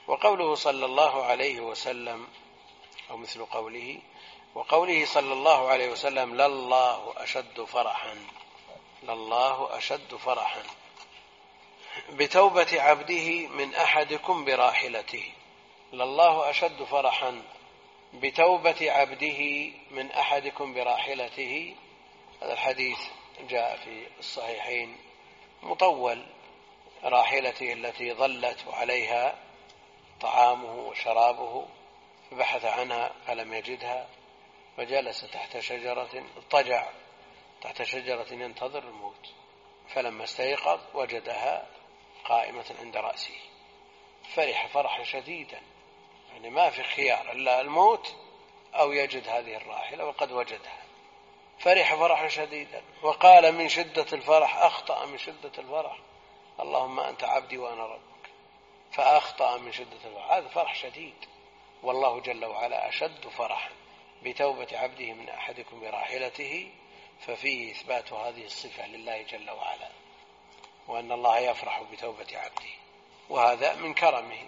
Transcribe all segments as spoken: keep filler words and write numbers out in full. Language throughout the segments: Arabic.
وقوله صلى الله عليه وسلم أو مثل قوله وقوله صلى الله عليه وسلم لله أشد فرحا لله أشد فرحا بتوبة عبده من أحدكم براحلته لله أشد فرحا بتوبة عبده من أحدكم براحلته. هذا الحديث جاء في الصحيحين مطول، راحلته التي ظلت وعليها طعامه وشرابه فبحث عنها فلم يجدها فجلس تحت شجرة اضطجع تحت شجرة ينتظر الموت، فلما استيقظ وجدها قائمة عند رأسه، فرح فرحا شديدا، يعني ما في خيار إلا الموت أو يجد هذه الراحلة وقد وجدها، فرح فرحا شديدا وقال من شدة الفرح أخطأ من شدة الفرح اللهم أنت عبدي وأنا ربك، فأخطأ من شدة الفرح. هذا فرح شديد، والله جل وعلا أشد فرحا بتوبة عبده من أحدكم براحلته، ففيه إثبات هذه الصفة لله جل وعلا، وأن الله يفرح بتوبة عبده، وهذا من كرمه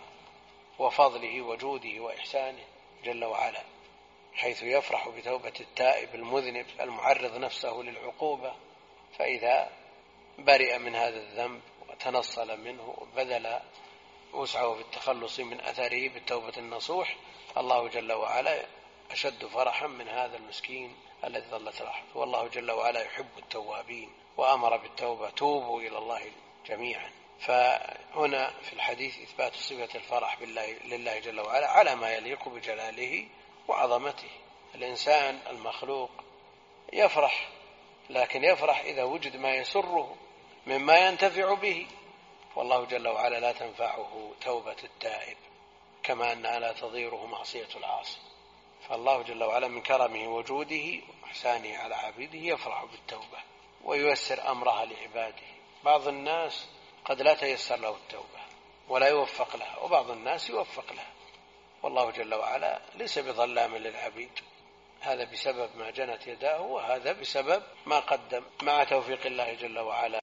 وفضله وجوده وإحسانه جل وعلا، حيث يفرح بتوبة التائب المذنب المعرض نفسه للعقوبة، فإذا برئ من هذا الذنب وتنصل منه وبذل وسعه بالتخلص من أثره بالتوبة النصوح، الله جل وعلا أشد فرحا من هذا المسكين الذي ظلت رحمته. والله جل وعلا يحب التوابين وأمر بالتوبة، توبوا إلى الله جميعا. فهنا في الحديث إثبات صفة الفرح بالله لله جل وعلا على ما يليق بجلاله وعظمته. الإنسان المخلوق يفرح، لكن يفرح إذا وجد ما يسره مما ينتفع به، والله جل وعلا لا تنفعه توبة التائب كما أنها لا تضيره معصية العاصي. فالله جل وعلا من كرمه وجوده وإحسانه على عبيده يفرح بالتوبة وييسر أمرها لعباده. بعض الناس قد لا تيسر له التوبة ولا يوفق لها، وبعض الناس يوفق لها، والله جل وعلا ليس بظلام للعبيد، هذا بسبب ما جنت يداه وهذا بسبب ما قدم، مع توفيق الله جل وعلا